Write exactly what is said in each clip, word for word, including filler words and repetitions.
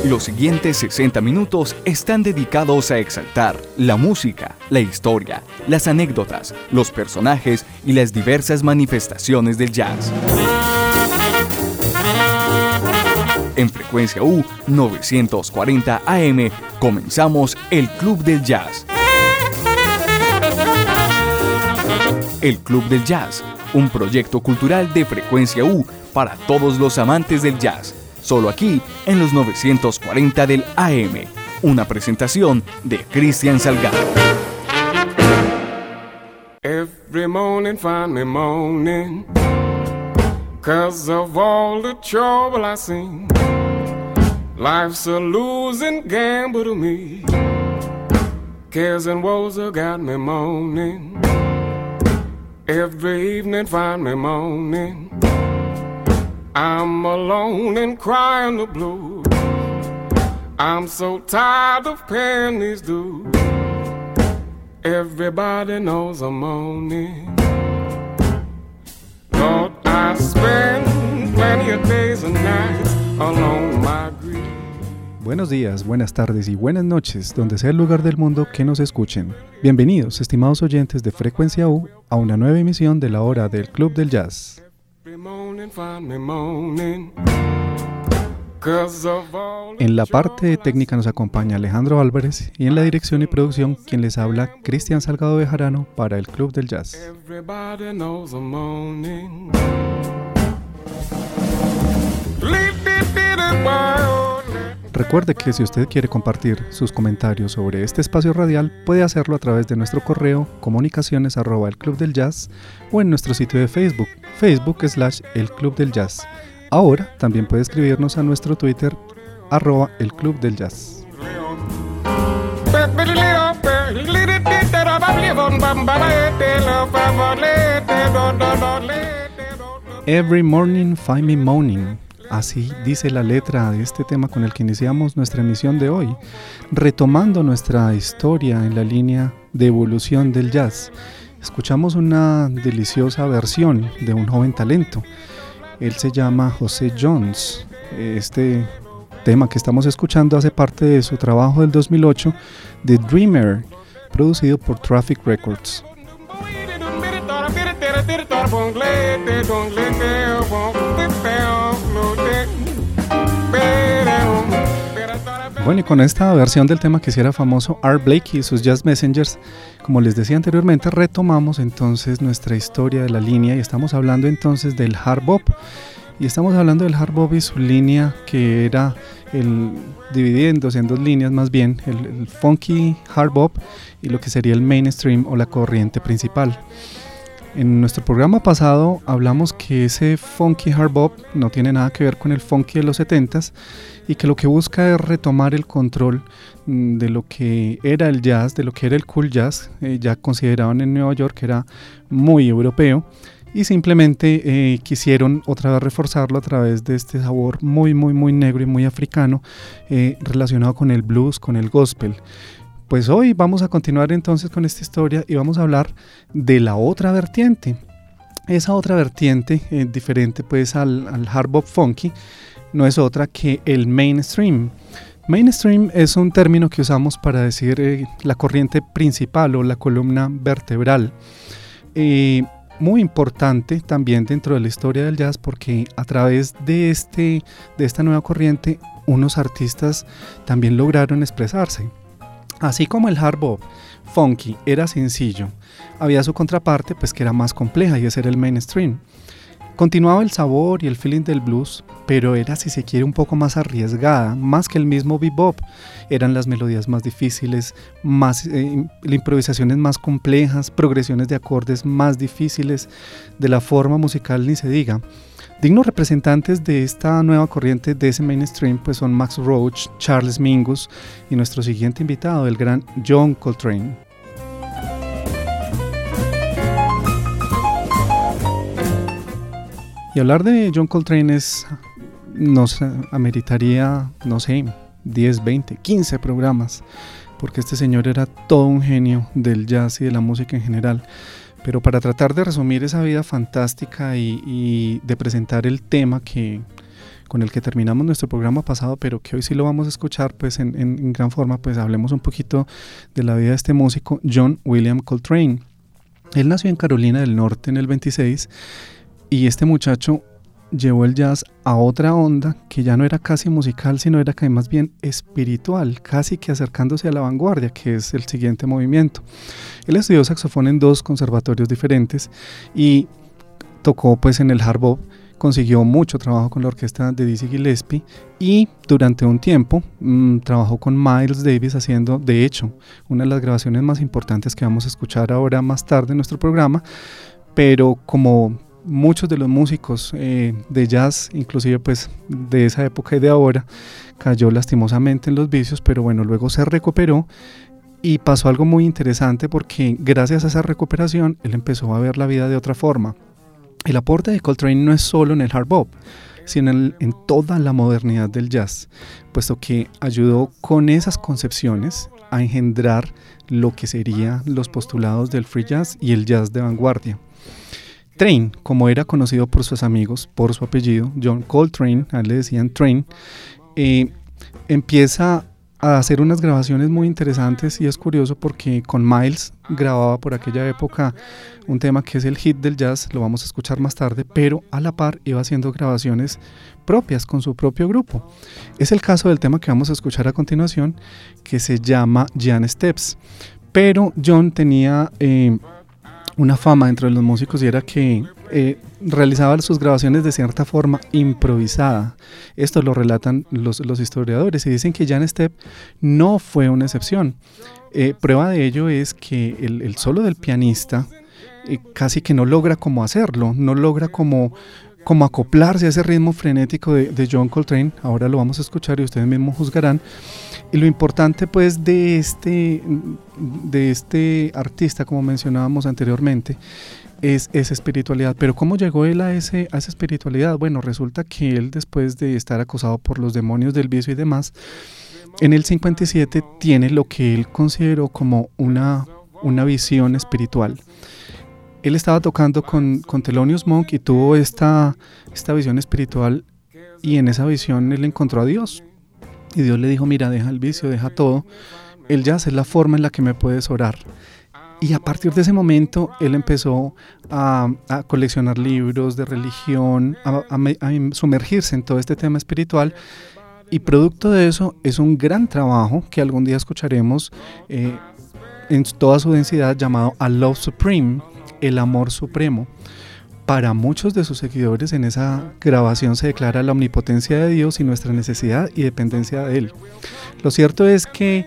Los siguientes sesenta minutos están dedicados a exaltar la música, la historia, las anécdotas, los personajes y las diversas manifestaciones del jazz. En Frecuencia U novecientos cuarenta A M comenzamos el Club del Jazz. El Club del Jazz, un proyecto cultural de Frecuencia U para todos los amantes del jazz. Solo aquí en los novecientos cuarenta del A M. Una presentación de Cristian Salgado. Every morning find me moaning 'cause of all the trouble I seen. Life's a losing gamble to me. Cares and woes have got me moaning. Every evening find me moaning. I'm alone and crying the blues. I'm so tired of paying these dues. Everybody knows I'm moaning. Lord, I spend plenty of days and nights alone my grief. Buenos días, buenas tardes y buenas noches, donde sea el lugar del mundo que nos escuchen. Bienvenidos, estimados oyentes de Frecuencia U, a una nueva emisión de la hora del Club del Jazz. En la parte técnica nos acompaña Alejandro Álvarez y en la dirección y producción quien les habla, Cristian Salgado Bejarano para el Club del Jazz. Recuerde que si usted quiere compartir sus comentarios sobre este espacio radial, puede hacerlo a través de nuestro correo comunicaciones arroba el club del jazz o en nuestro sitio de Facebook, Facebook slash el club del jazz. Ahora también puede escribirnos a nuestro Twitter, arroba el club del jazz. Every morning find me moaning. Así dice la letra de este tema con el que iniciamos nuestra emisión de hoy, retomando nuestra historia en la línea de evolución del jazz. Escuchamos una deliciosa versión de un joven talento. Él se llama José Jones. Este tema que estamos escuchando hace parte de su trabajo del dos mil ocho, The Dreamer, producido por Traffic Records. Bueno, y con esta versión del tema que hiciera famoso Art Blakey y sus Jazz Messengers, como les decía anteriormente, retomamos entonces nuestra historia de la línea y estamos hablando entonces del hard bop. Y estamos hablando del hard bop y su línea que era el, dividiéndose en dos líneas más bien, el, el funky hard bop y lo que sería el mainstream o la corriente principal. En nuestro programa pasado hablamos que ese funky hard bop no tiene nada que ver con el funky de los setentas y que lo que busca es retomar el control de lo que era el jazz, de lo que era el cool jazz, eh, ya consideraban en Nueva York que era muy europeo, y simplemente eh, quisieron otra vez reforzarlo a través de este sabor muy muy muy negro y muy africano eh, relacionado con el blues, con el gospel. Pues hoy vamos a continuar entonces con esta historia y vamos a hablar de la otra vertiente. Esa otra vertiente, eh, diferente pues al, al hard bop funky, no es otra que el mainstream. Mainstream es un término que usamos para decir eh, la corriente principal o la columna vertebral. Eh, muy importante también dentro de la historia del jazz porque a través de, este, de esta nueva corriente unos artistas también lograron expresarse. Así como el hard bop funky era sencillo, había su contraparte pues que era más compleja y ese era el mainstream. Continuaba el sabor y el feeling del blues, pero era, si se quiere, un poco más arriesgada, más que el mismo bebop. Eran las melodías más difíciles, más eh, improvisaciones más complejas, progresiones de acordes más difíciles, de la forma musical ni se diga. Dignos representantes de esta nueva corriente de ese mainstream pues son Max Roach, Charles Mingus y nuestro siguiente invitado, el gran John Coltrane. Y hablar de John Coltrane es, nos ameritaría, no sé, diez, veinte, quince programas, porque este señor era todo un genio del jazz y de la música en general. Pero para tratar de resumir esa vida fantástica y, y de presentar el tema que con el que terminamos nuestro programa pasado, pero que hoy sí lo vamos a escuchar pues en, en, en gran forma, pues hablemos un poquito de la vida de este músico, John William Coltrane. Él nació en Carolina del Norte en el veintiséis y este muchacho llevó el jazz a otra onda que ya no era casi musical, sino era que más bien espiritual, casi que acercándose a la vanguardia, que es el siguiente movimiento. Él estudió saxofón en dos conservatorios diferentes y tocó pues en el hard bop, consiguió mucho trabajo con la orquesta de Dizzy Gillespie y durante un tiempo mmm, trabajó con Miles Davis haciendo, de hecho, una de las grabaciones más importantes que vamos a escuchar ahora más tarde en nuestro programa, pero como muchos de los músicos eh, de jazz, inclusive pues de esa época y de ahora, cayó lastimosamente en los vicios, pero bueno, luego se recuperó y pasó algo muy interesante porque gracias a esa recuperación él empezó a ver la vida de otra forma. El aporte de Coltrane no es solo en el hard bop, sino en, en toda la modernidad del jazz, puesto que ayudó con esas concepciones a engendrar lo que serían los postulados del free jazz y el jazz de vanguardia. Train, como era conocido por sus amigos, por su apellido, John Coltrane, a él le decían Train, eh, empieza a hacer unas grabaciones muy interesantes y es curioso porque con Miles grababa por aquella época un tema que es el hit del jazz, lo vamos a escuchar más tarde, pero a la par iba haciendo grabaciones propias con su propio grupo. Es el caso del tema que vamos a escuchar a continuación, que se llama Jan Steps, pero John tenía eh, una fama entre los músicos y era que eh, realizaba sus grabaciones de cierta forma improvisada. Esto lo relatan los, los historiadores y dicen que Jan Stepp no fue una excepción. Eh, prueba de ello es que el, el solo del pianista eh, casi que no logra como hacerlo, no logra como, como acoplarse a ese ritmo frenético de, de John Coltrane. Ahora lo vamos a escuchar y ustedes mismos juzgarán. Y lo importante pues de este, de este artista, como mencionábamos anteriormente, es esa espiritualidad. Pero ¿cómo llegó él a, ese, a esa espiritualidad? Bueno, resulta que él, después de estar acosado por los demonios del vicio y demás, en el cincuenta y siete tiene lo que él consideró como una, una visión espiritual. Él estaba tocando con, con Thelonious Monk y tuvo esta, esta visión espiritual, y en esa visión él encontró a Dios. Y Dios le dijo, mira, deja el vicio, deja todo, el jazz es la forma en la que me puedes orar. Y a partir de ese momento él empezó a, a coleccionar libros de religión, a, a, a sumergirse en todo este tema espiritual, y producto de eso es un gran trabajo que algún día escucharemos eh, en toda su densidad, llamado A Love Supreme, el amor supremo. Para muchos de sus seguidores en esa grabación se declara la omnipotencia de Dios y nuestra necesidad y dependencia de Él. Lo cierto es que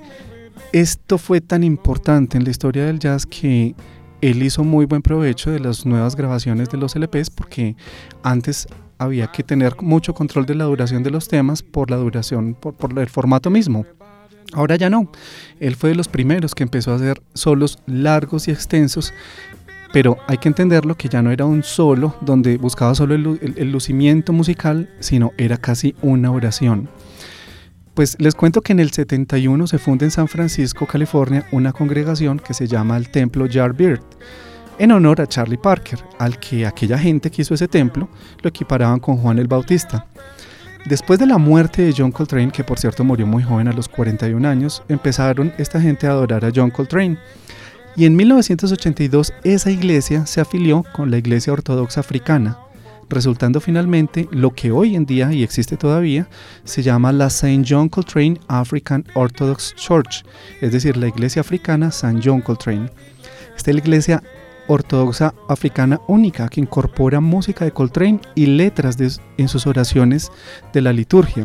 esto fue tan importante en la historia del jazz que él hizo muy buen provecho de las nuevas grabaciones de los L Pes, porque antes había que tener mucho control de la duración de los temas por la duración, por, por el formato mismo. Ahora ya no. Él fue de los primeros que empezó a hacer solos largos y extensos, pero hay que entenderlo que ya no era un solo donde buscaba solo el, el, el lucimiento musical, sino era casi una oración. Pues les cuento que en el setenta y uno se funda en San Francisco, California, una congregación que se llama el Templo Yardbird, en honor a Charlie Parker, al que aquella gente que hizo ese templo lo equiparaban con Juan el Bautista. Después de la muerte de John Coltrane, que por cierto murió muy joven a los cuarenta y un años, empezaron esta gente a adorar a John Coltrane. Y en mil novecientos ochenta y dos esa iglesia se afilió con la Iglesia Ortodoxa Africana, resultando finalmente lo que hoy en día, y existe todavía, se llama la Saint John Coltrane African Orthodox Church, es decir, la Iglesia Africana San John Coltrane. Esta es la Iglesia Ortodoxa Africana única que incorpora música de Coltrane y letras de, en sus oraciones de la liturgia.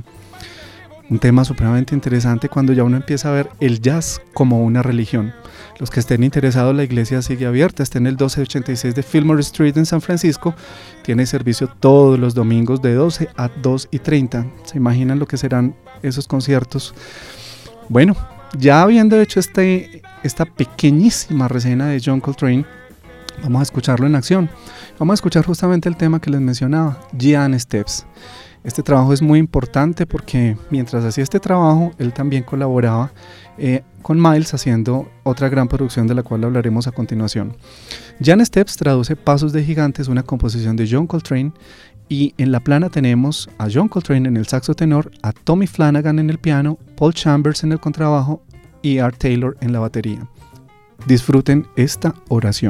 Un tema supremamente interesante cuando ya uno empieza a ver el jazz como una religión. Los que estén interesados, la iglesia sigue abierta, está en el doce ochenta y seis de Fillmore Street en San Francisco, tiene servicio todos los domingos de doce a dos y treinta. ¿Se imaginan lo que serán esos conciertos? Bueno, ya habiendo hecho este, esta pequeñísima reseña de John Coltrane, Vamos a escucharlo en acción. Vamos a escuchar justamente el tema que les mencionaba, Giant Steps. Este trabajo es muy importante porque mientras hacía este trabajo, él también colaboraba eh, con Miles haciendo otra gran producción de la cual hablaremos a continuación. Giant Steps traduce Pasos de Gigantes, una composición de John Coltrane, y en la plana tenemos a John Coltrane en el saxo tenor, a Tommy Flanagan en el piano, Paul Chambers en el contrabajo y Art Taylor en la batería. Disfruten esta oración.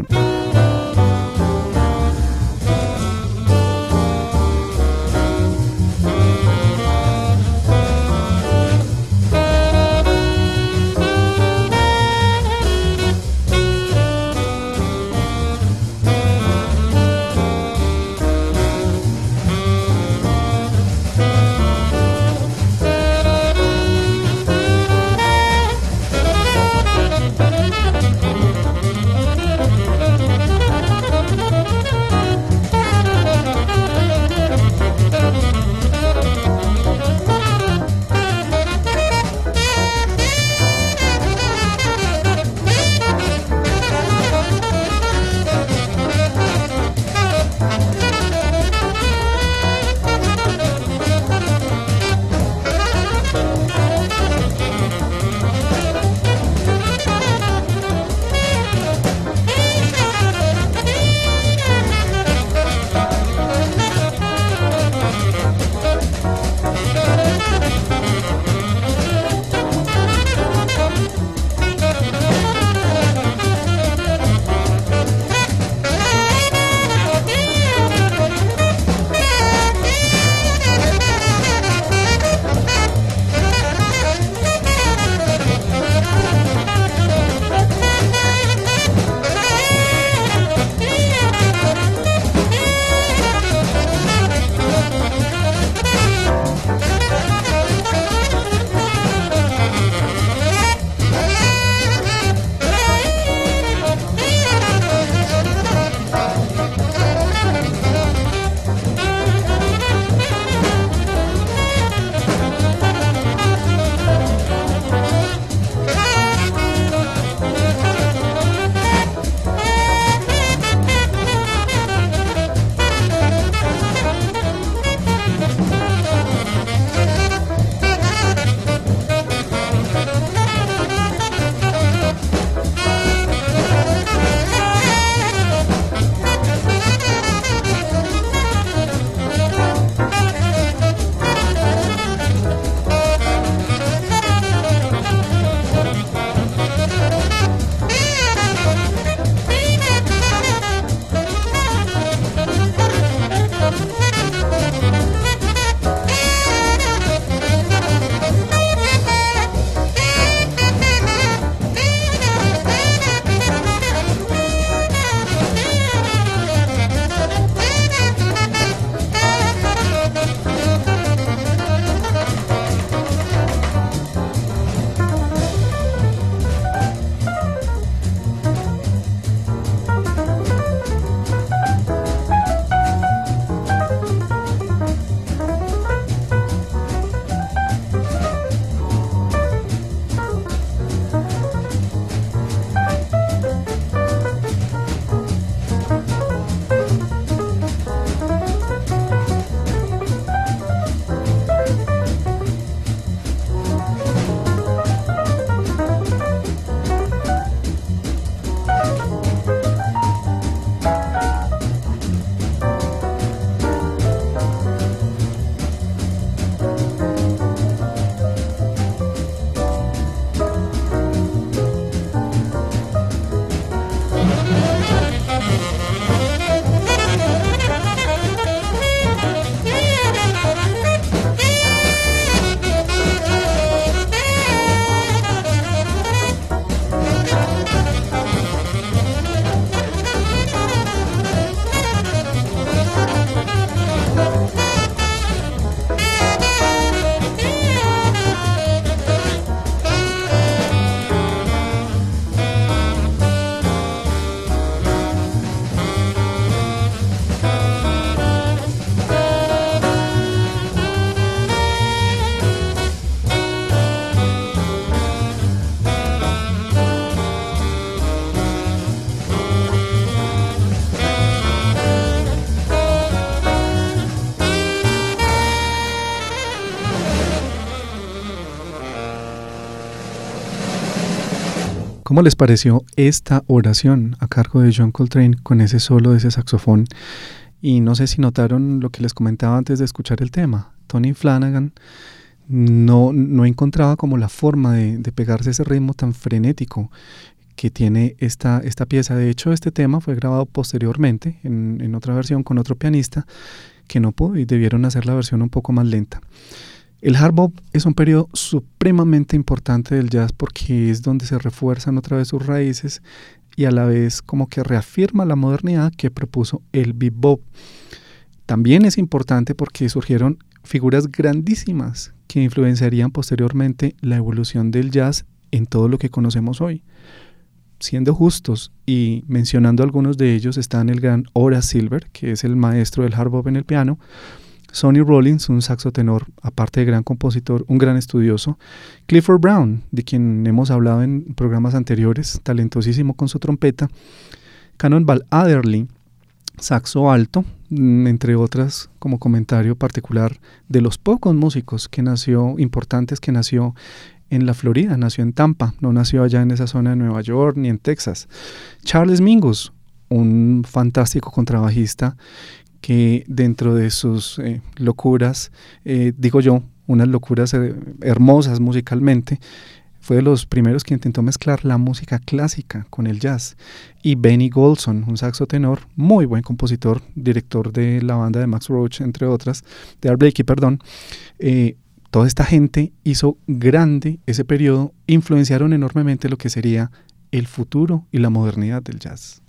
¿Cómo les pareció esta oración a cargo de John Coltrane con ese solo de ese saxofón? Y no sé si notaron lo que les comentaba antes de escuchar el tema. Tony Flanagan no, no encontraba como la forma de, de pegarse ese ritmo tan frenético que tiene esta, esta pieza. De hecho, este tema fue grabado posteriormente en, en otra versión con otro pianista que no pudo y debieron hacer la versión un poco más lenta. El hard bop es un periodo supremamente importante del jazz porque es donde se refuerzan otra vez sus raíces y a la vez como que reafirma la modernidad que propuso el bebop. También es importante porque surgieron figuras grandísimas que influenciarían posteriormente la evolución del jazz en todo lo que conocemos hoy. Siendo justos y mencionando algunos de ellos están el gran Horace Silver, que es el maestro del hard bop en el piano, Sonny Rollins, un saxotenor, aparte de gran compositor, un gran estudioso, Clifford Brown, de quien hemos hablado en programas anteriores, talentosísimo con su trompeta, Cannonball Adderley, saxo alto, entre otras, como comentario particular, de los pocos músicos que nació, importantes que nació en la Florida, nació en Tampa, no nació allá en esa zona de Nueva York ni en Texas. Charles Mingus, un fantástico contrabajista que dentro de sus eh, locuras, eh, digo yo, unas locuras eh, hermosas musicalmente, fue de los primeros que intentó mezclar la música clásica con el jazz. Y Benny Golson, un saxotenor, muy buen compositor, director de la banda de Max Roach, entre otras, de Art Blakey, perdón. Eh, toda esta gente hizo grande ese periodo, influenciaron enormemente lo que sería el futuro y la modernidad del jazz.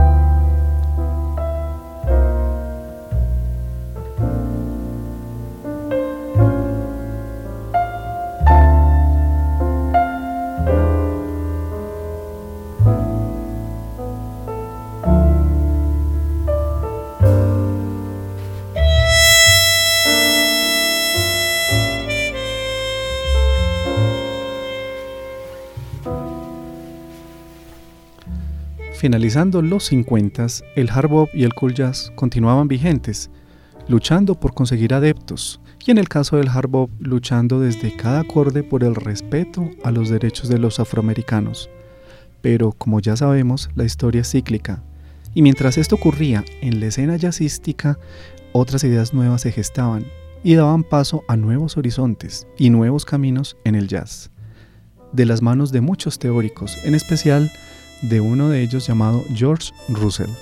Finalizando los cincuentas, el hard bop y el cool jazz continuaban vigentes, luchando por conseguir adeptos, y en el caso del hard bop, luchando desde cada acorde por el respeto a los derechos de los afroamericanos. Pero, como ya sabemos, la historia es cíclica, y mientras esto ocurría en la escena jazzística, otras ideas nuevas se gestaban y daban paso a nuevos horizontes y nuevos caminos en el jazz. De las manos de muchos teóricos, en especial de uno de ellos llamado George Russell.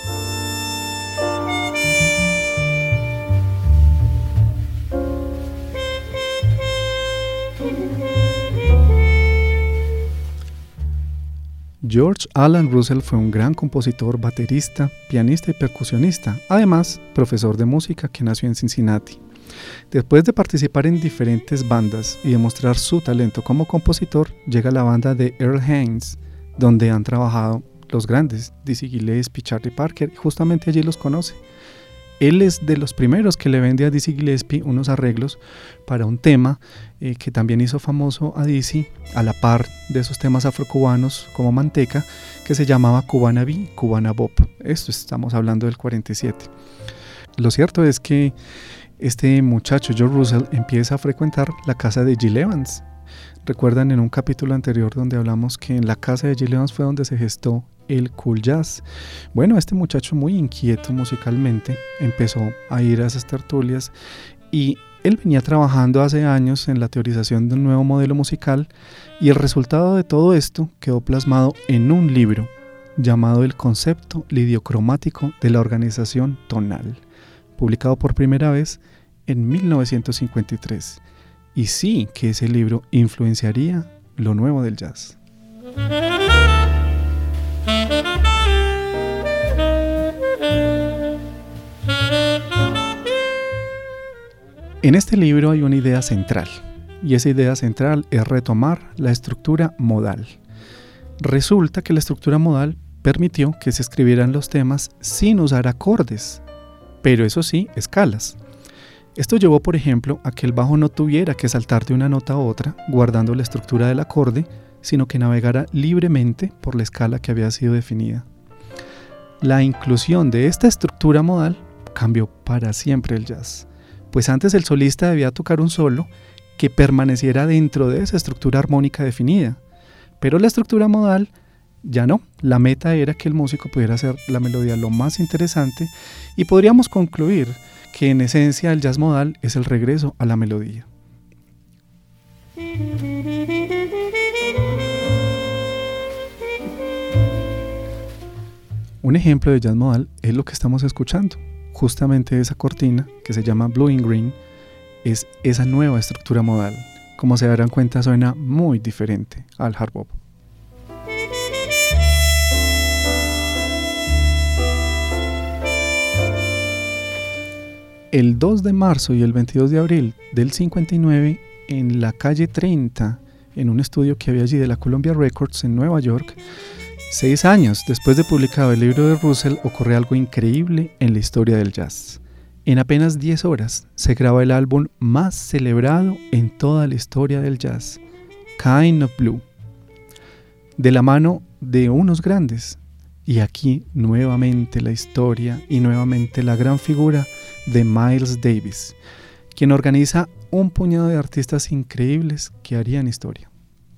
George Alan Russell fue un gran compositor, baterista, pianista y percusionista, además profesor de música que nació en Cincinnati. Después de participar en diferentes bandas y demostrar su talento como compositor, llega la banda de Earl Hines, donde han trabajado los grandes, Dizzy Gillespie, Charlie Parker, justamente allí los conoce. Él es de los primeros que le vende a Dizzy Gillespie unos arreglos para un tema eh, que también hizo famoso a Dizzy, a la par de esos temas afrocubanos como Manteca, que se llamaba Cubana Bee, Cubana Bop. Esto estamos hablando del cuarenta y siete. Lo cierto es que este muchacho, George Russell, empieza a frecuentar la casa de Gil Evans. Recuerdan en un capítulo anterior donde hablamos que en la casa de Gil Evans fue donde se gestó el cool jazz. Bueno, este muchacho muy inquieto musicalmente empezó a ir a esas tertulias y él venía trabajando hace años en la teorización de un nuevo modelo musical y el resultado de todo esto quedó plasmado en un libro llamado El concepto lidiocromático de la organización tonal, publicado por primera vez en mil novecientos cincuenta y tres. Y sí que ese libro influenciaría lo nuevo del jazz. En este libro hay una idea central, y esa idea central es retomar la estructura modal. Resulta que la estructura modal permitió que se escribieran los temas sin usar acordes, pero eso sí, escalas. Esto llevó, por ejemplo, a que el bajo no tuviera que saltar de una nota a otra, guardando la estructura del acorde, sino que navegara libremente por la escala que había sido definida. La inclusión de esta estructura modal cambió para siempre el jazz, pues antes el solista debía tocar un solo que permaneciera dentro de esa estructura armónica definida, Pero la estructura modal ya no. La meta era que el músico pudiera hacer la melodía lo más interesante y podríamos concluir que en esencia el jazz modal es el regreso a la melodía. Un ejemplo de jazz modal es lo que estamos escuchando. Justamente esa cortina que se llama Blue and Green es esa nueva estructura modal. Como se darán cuenta, suena muy diferente al hard bop. El dos de marzo y el veintidós de abril del cincuenta y nueve, en la calle treinta, en un estudio que había allí de la Columbia Records en Nueva York, seis años después de publicado el libro de Russell, ocurre algo increíble en la historia del jazz. En apenas diez horas se graba el álbum más celebrado en toda la historia del jazz, Kind of Blue, de la mano de unos grandes. Y aquí nuevamente la historia y nuevamente la gran figura de Miles Davis, quien organiza un puñado de artistas increíbles que harían historia.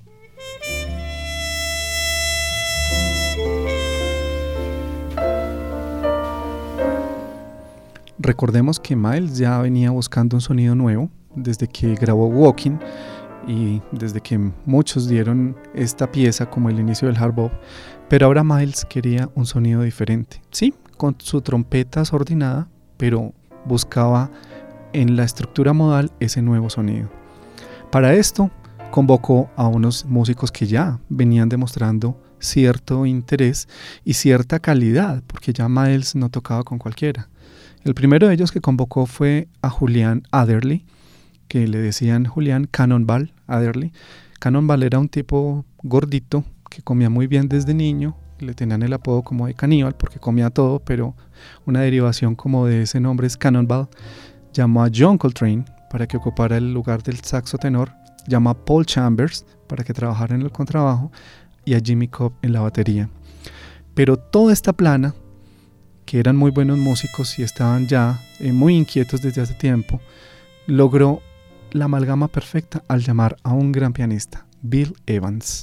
Recordemos que Miles ya venía buscando un sonido nuevo desde que grabó Walking y desde que muchos dieron esta pieza como el inicio del hard bop, pero ahora Miles quería un sonido diferente. Sí, con su trompeta desordinada, pero buscaba en la estructura modal ese nuevo sonido. Para esto convocó a unos músicos que ya venían demostrando cierto interés y cierta calidad, porque ya Miles no tocaba con cualquiera. El primero de ellos que convocó fue a Julian Adderley, que le decían Julian Cannonball Adderley. Cannonball era un tipo gordito que comía muy bien desde niño, le tenían el apodo como de caníbal porque comía todo, pero una derivación como de ese nombre es Cannonball. Llamó a John Coltrane para que ocupara el lugar del saxo tenor, llamó a Paul Chambers para que trabajara en el contrabajo y a Jimmy Cobb en la batería. Pero toda esta plana, que eran muy buenos músicos y estaban ya eh, muy inquietos desde hace tiempo, logró la amalgama perfecta al llamar a un gran pianista, Bill Evans.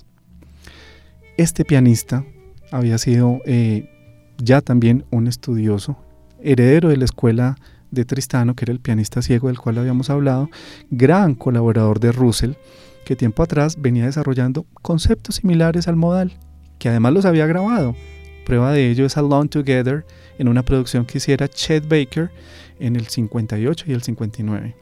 Este pianista había sido eh, ya también un estudioso, heredero de la escuela de Tristano, que era el pianista ciego del cual habíamos hablado, gran colaborador de Russell, que tiempo atrás venía desarrollando conceptos similares al modal, que además los había grabado. Prueba de ello es Alone Together, en una producción que hiciera Chet Baker en el cincuenta y ocho y el cincuenta y nueve.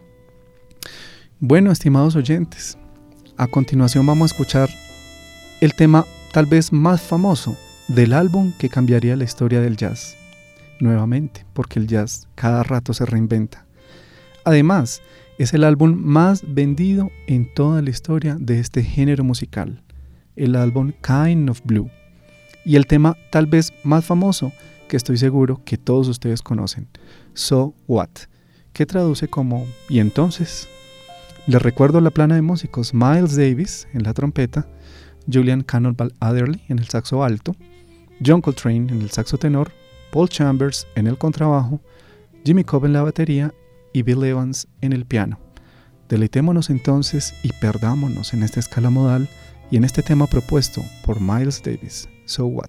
Bueno, estimados oyentes, a continuación vamos a escuchar el tema tal vez más famoso del álbum que cambiaría la historia del jazz. Nuevamente, porque el jazz cada rato se reinventa. Además, es el álbum más vendido en toda la historia de este género musical, el álbum Kind of Blue. Y el tema tal vez más famoso, que estoy seguro que todos ustedes conocen, So What, que traduce como ¿y entonces? Les recuerdo la plana de músicos: Miles Davis en la trompeta, Julian Cannonball Adderley en el saxo alto, John Coltrane en el saxo tenor, Paul Chambers en el contrabajo, Jimmy Cobb en la batería y Bill Evans en el piano. Deleitémonos entonces y perdámonos en esta escala modal y en este tema propuesto por Miles Davis, So What.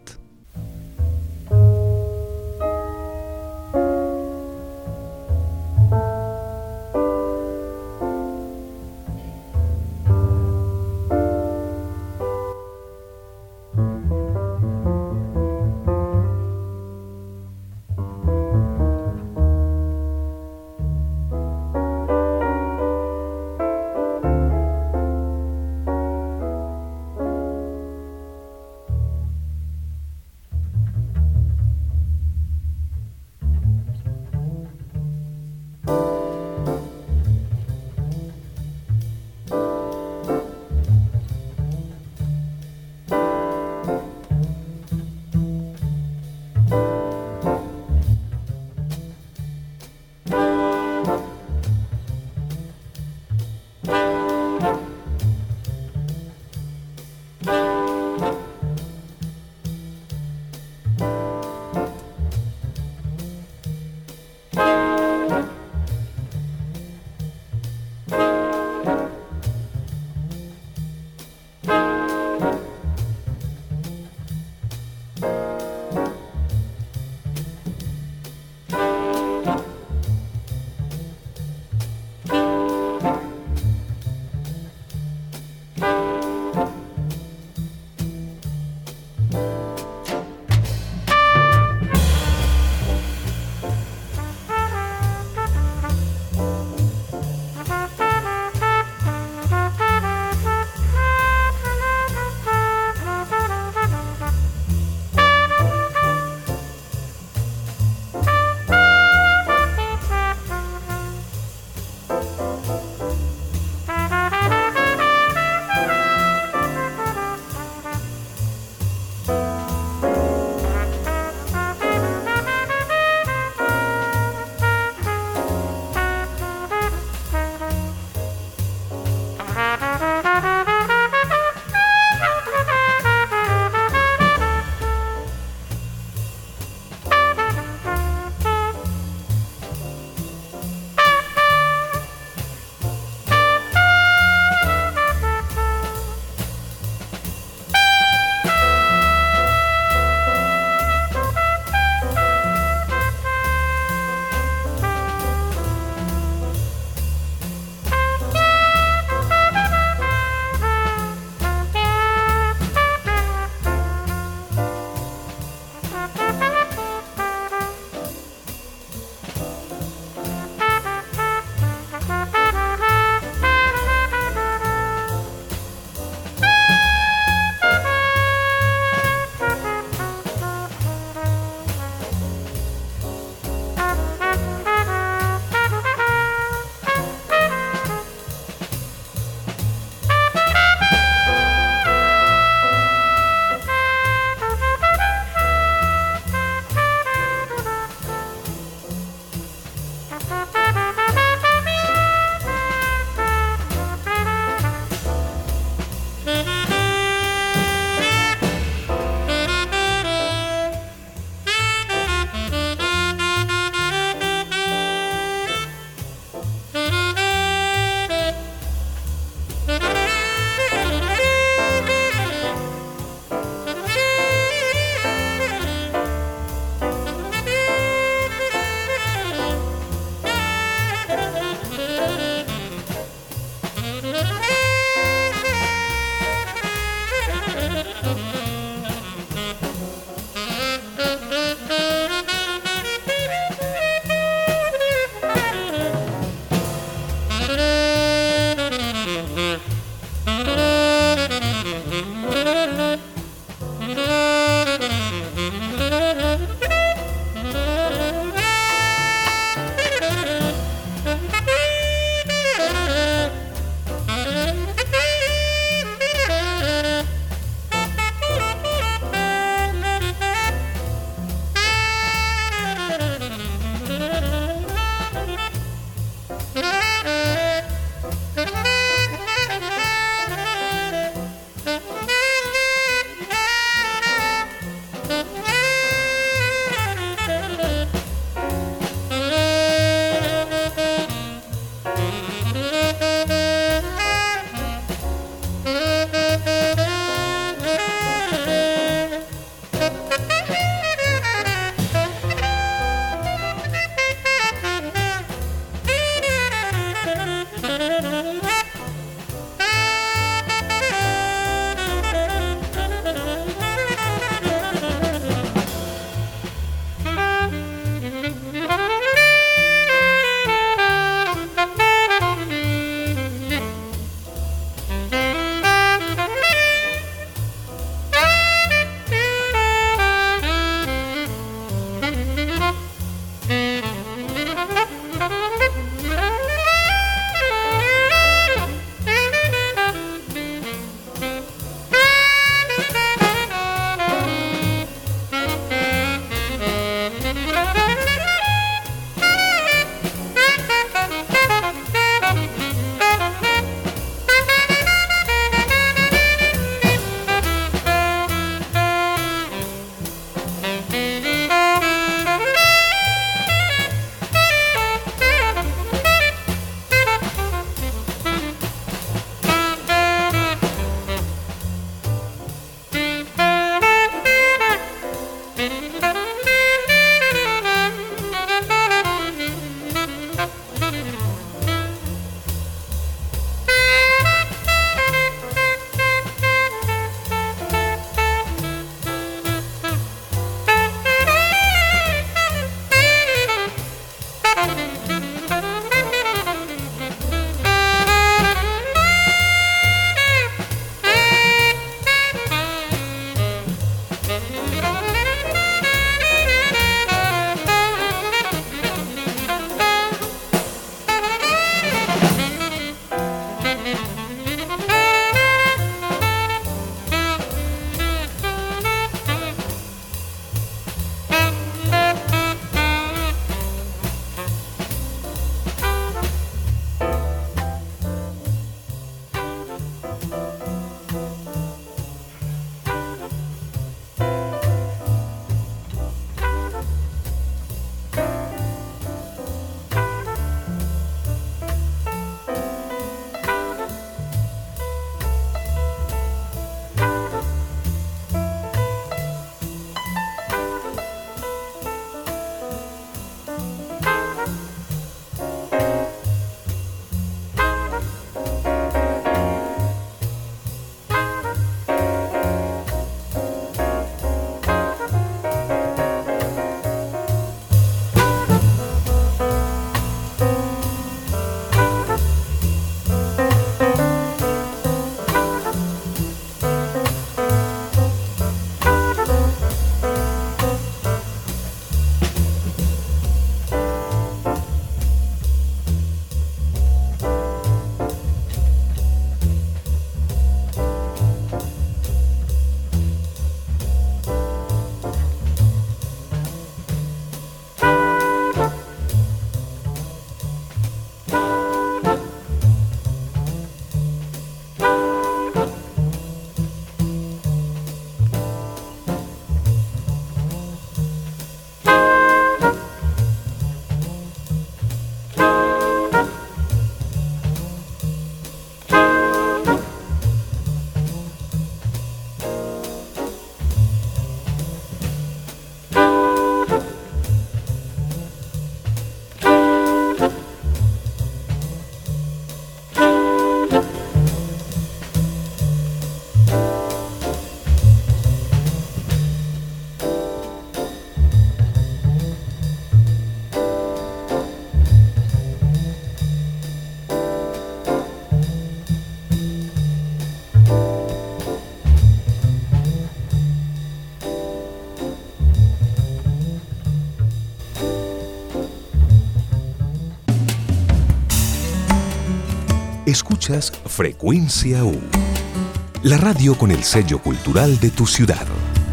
Escuchas Frecuencia U, la radio con el sello cultural de tu ciudad.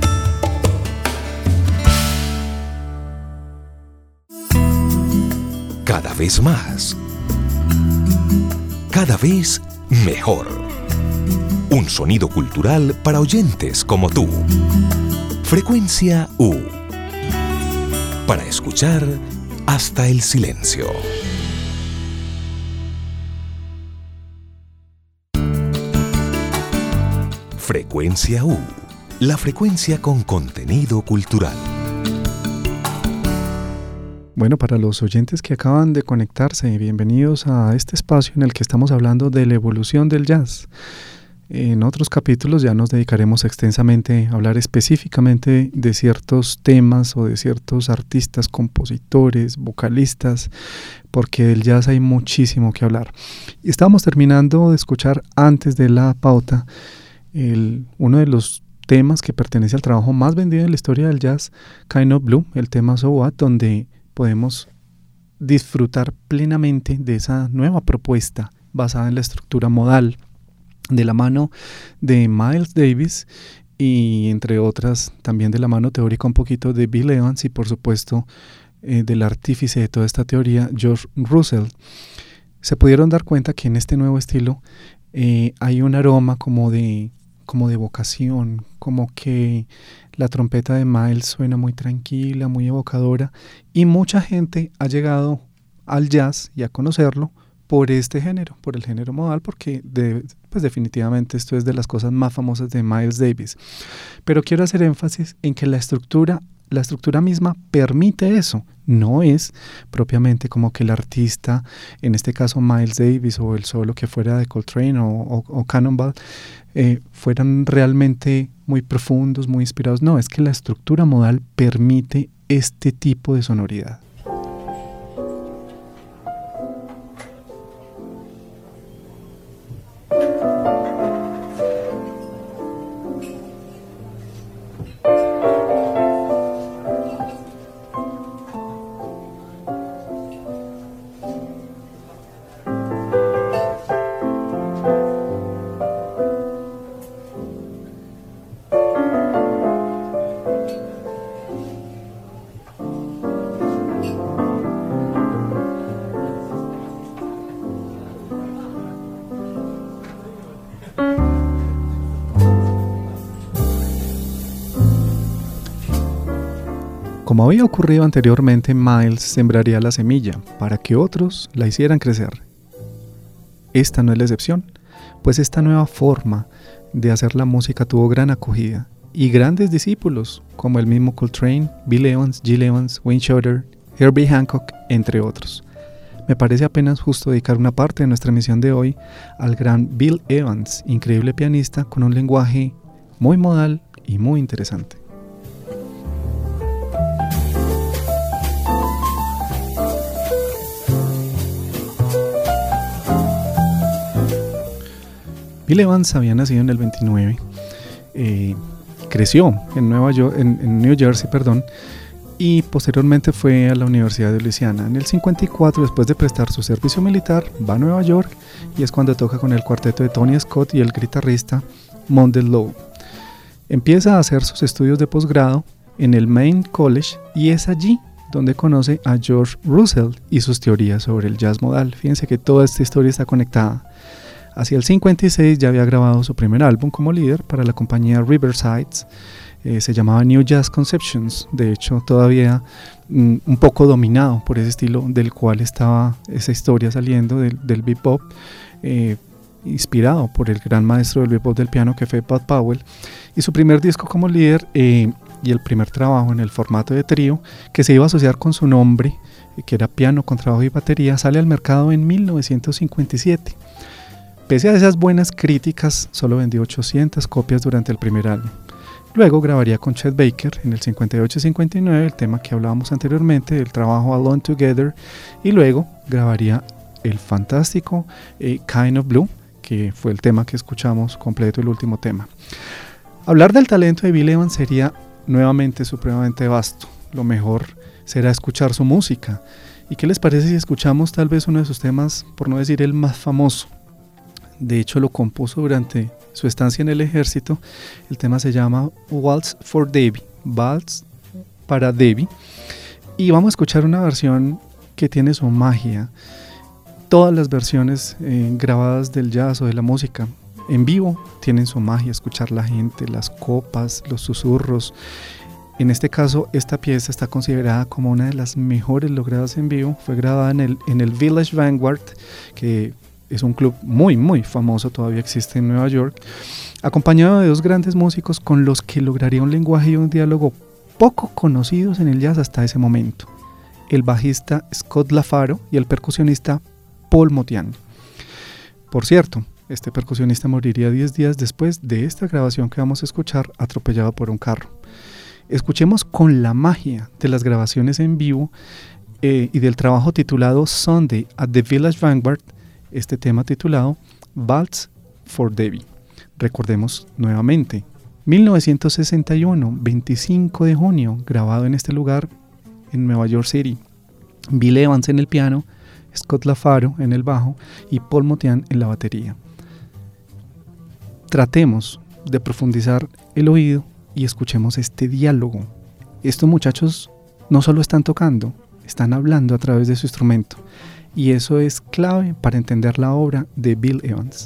Cada vez más. Cada vez mejor. Un sonido cultural para oyentes como tú. Frecuencia U. Para escuchar hasta el silencio. Frecuencia U. La frecuencia con contenido cultural. Bueno, para los oyentes que acaban de conectarse, bienvenidos a este espacio en el que estamos hablando de la evolución del jazz. En otros capítulos ya nos dedicaremos extensamente a hablar específicamente de ciertos temas o de ciertos artistas, compositores, vocalistas, porque del jazz hay muchísimo que hablar. Y estábamos terminando de escuchar antes de la pauta el, uno de los temas que pertenece al trabajo más vendido en la historia del jazz, Kind of Blue, el tema So What, donde podemos disfrutar plenamente de esa nueva propuesta basada en la estructura modal, de la mano de Miles Davis y entre otras también de la mano teórica un poquito de Bill Evans y por supuesto eh, del artífice de toda esta teoría, George Russell. Se pudieron dar cuenta que en este nuevo estilo eh, hay un aroma como de, como de evocación, como que la trompeta de Miles suena muy tranquila, muy evocadora, y mucha gente ha llegado al jazz y a conocerlo por este género, por el género modal, porque de, pues definitivamente esto es de las cosas más famosas de Miles Davis. Pero quiero hacer énfasis en que la estructura, la estructura misma permite eso. No es propiamente como que el artista, en este caso Miles Davis o el solo que fuera de Coltrane o, o, o Cannonball, eh, fueran realmente muy profundos, muy inspirados. No, es que la estructura modal permite este tipo de sonoridad. Como había ocurrido anteriormente, Miles sembraría la semilla para que otros la hicieran crecer. Esta no es la excepción, pues esta nueva forma de hacer la música tuvo gran acogida y grandes discípulos como el mismo Coltrane, Bill Evans, Gil Evans, Wayne Shorter, Herbie Hancock, entre otros. Me parece apenas justo dedicar una parte de nuestra emisión de hoy al gran Bill Evans, increíble pianista con un lenguaje muy modal y muy interesante. Bill Evans había nacido en el veintinueve, eh, creció en, Nueva York, en, en New Jersey, perdón, y posteriormente fue a la Universidad de Luisiana. En el cincuenta y cuatro, después de prestar su servicio militar, va a Nueva York y es cuando toca con el cuarteto de Tony Scott y el guitarrista Mondel Lowe. Empieza a hacer sus estudios de posgrado en el Maine College y es allí donde conoce a George Russell y sus teorías sobre el jazz modal. Fíjense que toda esta historia está conectada. Hacia el cincuenta y seis ya había grabado su primer álbum como líder para la compañía Riverside, eh, se llamaba New Jazz Conceptions, de hecho todavía mm, un poco dominado por ese estilo del cual estaba esa historia saliendo del, del bebop, eh, inspirado por el gran maestro del bebop del piano que fue Bud Powell, y su primer disco como líder eh, y el primer trabajo en el formato de trío que se iba a asociar con su nombre, eh, que era piano, contrabajo y batería, sale al mercado en mil novecientos cincuenta y siete. Pese a esas buenas críticas, solo vendió ochocientas copias durante el primer álbum. Luego grabaría con Chet Baker en el cincuenta y ocho y cincuenta y nueve el tema que hablábamos anteriormente, el trabajo Alone Together, y luego grabaría el fantástico eh, Kind of Blue, que fue el tema que escuchamos completo, el último tema. Hablar del talento de Bill Evans sería nuevamente supremamente vasto. Lo mejor será escuchar su música. ¿Y qué les parece si escuchamos tal vez uno de sus temas, por no decir el más famoso? de hecho lo compuso durante su estancia en el ejército. El tema se llama Waltz for Debbie, Waltz para Debbie, y vamos a escuchar una versión que tiene su magia. Todas las versiones eh, grabadas del jazz o de la música en vivo tienen su magia, escuchar la gente, las copas, los susurros. En este caso, esta pieza está considerada como una de las mejores logradas en vivo. Fue grabada en el, en el Village Vanguard, que es un club muy muy famoso, todavía existe en Nueva York, acompañado de dos grandes músicos con los que lograría un lenguaje y un diálogo poco conocidos en el jazz hasta ese momento: el bajista Scott LaFaro y el percusionista Paul Motian. Por cierto, este percusionista moriría diez días después de esta grabación que vamos a escuchar, atropellado por un carro. Escuchemos con la magia de las grabaciones en vivo eh, y del trabajo titulado Sunday at the Village Vanguard, este tema titulado Waltz for Debbie. Recordemos nuevamente, mil novecientos sesenta y uno, veinticinco de junio, grabado en este lugar en Nueva York City. Bill Evans en el piano, Scott LaFaro en el bajo y Paul Motian en la batería. Tratemos de profundizar el oído y escuchemos este diálogo. Estos muchachos no solo están tocando, están hablando a través de su instrumento, y eso es clave para entender la obra de Bill Evans.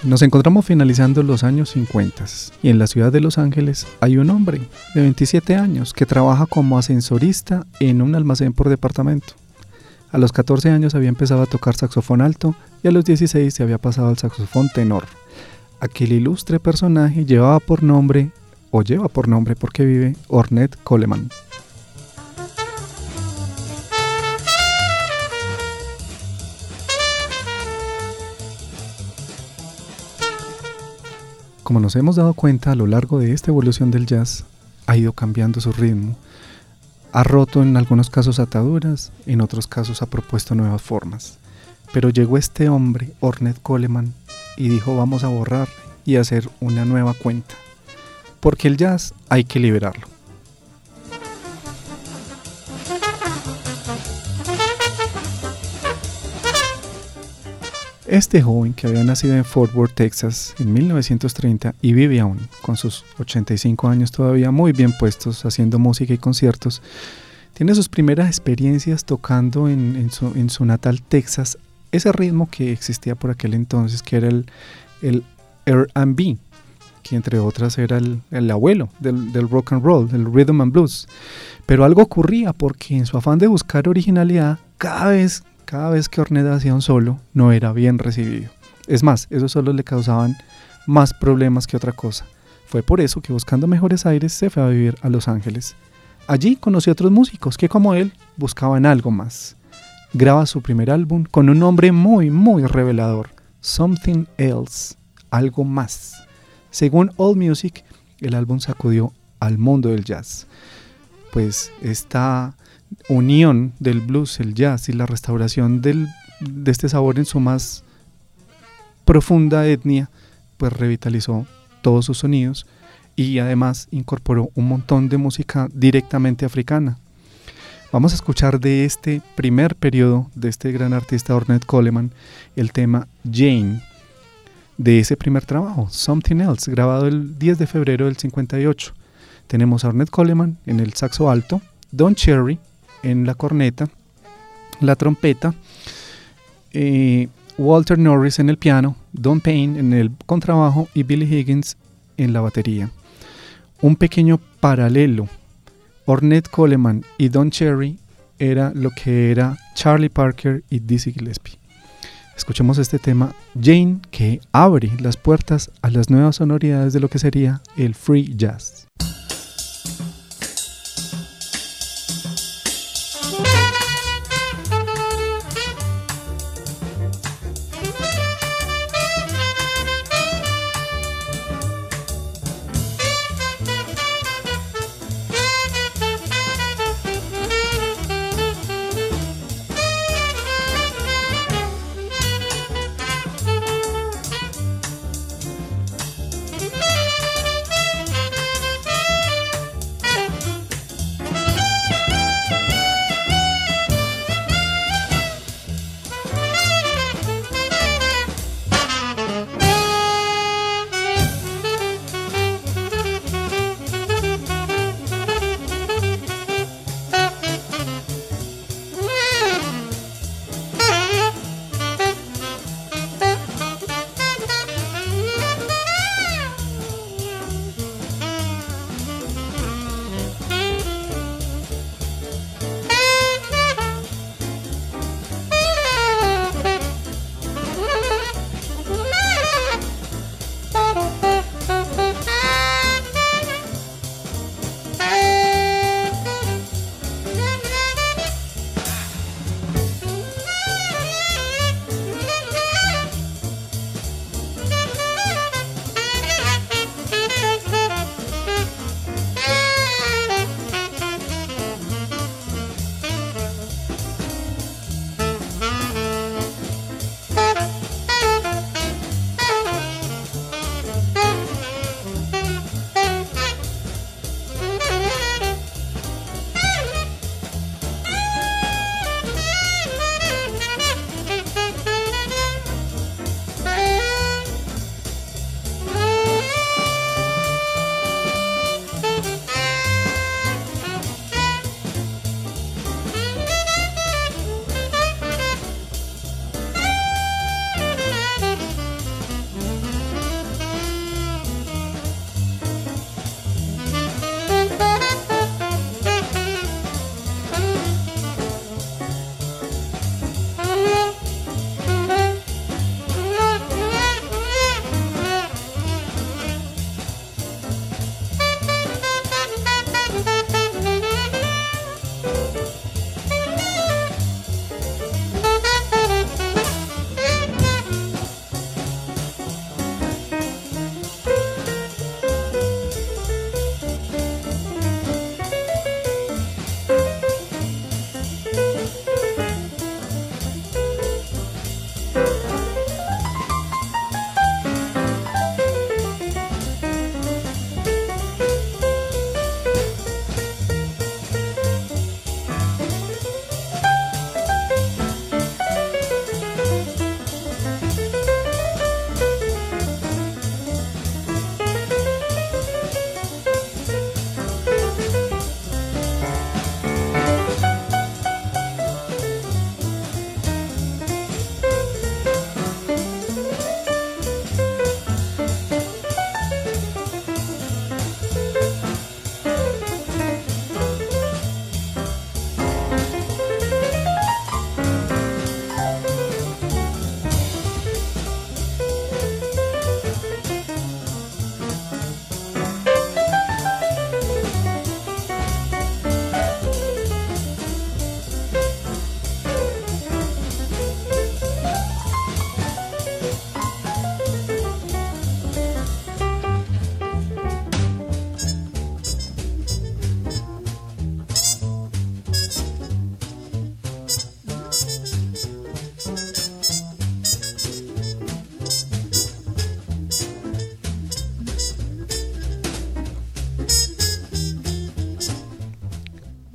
Nos encontramos finalizando los años cincuenta y en la ciudad de Los Ángeles hay un hombre de veintisiete años que trabaja como ascensorista en un almacén por departamento. A los catorce años había empezado a tocar saxofón alto y a los dieciséis se había pasado al saxofón tenor. Aquel ilustre personaje llevaba por nombre, o lleva por nombre porque vive, Ornette Coleman. Como nos hemos dado cuenta a lo largo de esta evolución del jazz, ha ido cambiando su ritmo. Ha roto en algunos casos ataduras, en otros casos ha propuesto nuevas formas. Pero llegó este hombre, Ornette Coleman, y dijo vamos a borrar y hacer una nueva cuenta. Porque el jazz hay que liberarlo. Este joven, que había nacido en Fort Worth, Texas, en mil novecientos treinta y vive aún, con sus ochenta y cinco años todavía muy bien puestos, haciendo música y conciertos, tiene sus primeras experiencias tocando en, en, su, en su natal Texas, ese ritmo que existía por aquel entonces, que era el, el R and B, que entre otras era el, el abuelo del, del rock and roll, del rhythm and blues. Pero algo ocurría porque en su afán de buscar originalidad, cada vez Cada vez que Ornette hacía un solo, no era bien recibido. Es más, esos solos le causaban más problemas que otra cosa. Fue por eso que buscando mejores aires se fue a vivir a Los Ángeles. Allí conoció a otros músicos que, como él, buscaban algo más. Graba su primer álbum con un nombre muy, muy revelador, Something Else, algo más. Según AllMusic, el álbum sacudió al mundo del jazz. Pues esta unión del blues, el jazz y la restauración del, de este sabor en su más profunda etnia, pues revitalizó todos sus sonidos y además incorporó un montón de música directamente africana. Vamos a escuchar de este primer periodo de este gran artista Ornette Coleman el tema Jane, de ese primer trabajo, Something Else, grabado el diez de febrero del cincuenta y ocho. Tenemos a Ornette Coleman en el saxo alto, Don Cherry en la corneta, la trompeta, eh, Walter Norris en el piano, Don Payne en el contrabajo y Billy Higgins en la batería. Un pequeño paralelo, Ornette Coleman y Don Cherry era lo que era Charlie Parker y Dizzy Gillespie. Escuchemos este tema Jane, que abre las puertas a las nuevas sonoridades de lo que sería el free jazz.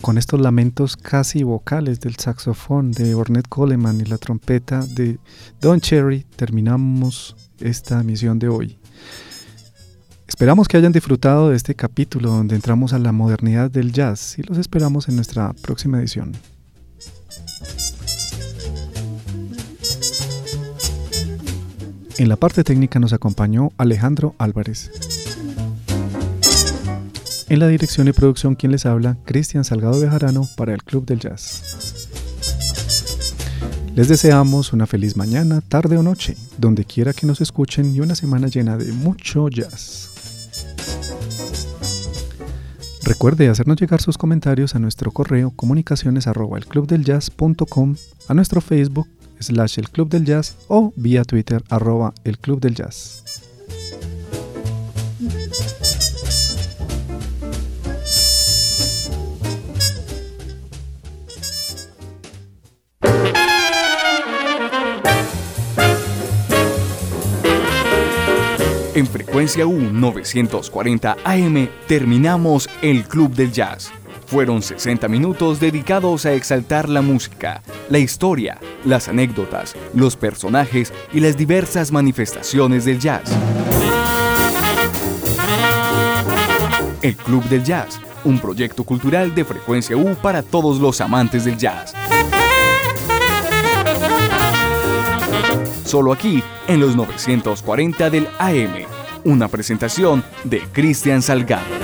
con estos lamentos casi vocales del saxofón de Ornette Coleman y la trompeta de Don Cherry, terminamos esta emisión de hoy. Esperamos que hayan disfrutado de este capítulo donde entramos a la modernidad del jazz y los esperamos en nuestra próxima edición. En la parte técnica nos acompañó Alejandro Álvarez. En la dirección y producción, quien les habla, Cristian Salgado Bejarano para el Club del Jazz. Les deseamos una feliz mañana, tarde o noche, donde quiera que nos escuchen, y una semana llena de mucho jazz. Recuerde hacernos llegar sus comentarios a nuestro correo comunicaciones arroba elclubdeljazz punto com, a nuestro Facebook slash el Club del Jazz o vía Twitter arroba el Club del Jazz. En Frecuencia U novecientos cuarenta A M terminamos el Club del Jazz. Fueron sesenta minutos dedicados a exaltar la música, la historia, las anécdotas, los personajes y las diversas manifestaciones del jazz. El Club del Jazz, un proyecto cultural de Frecuencia U para todos los amantes del jazz. Solo aquí, en los novecientos cuarenta del A M. Una presentación de Cristian Salgado.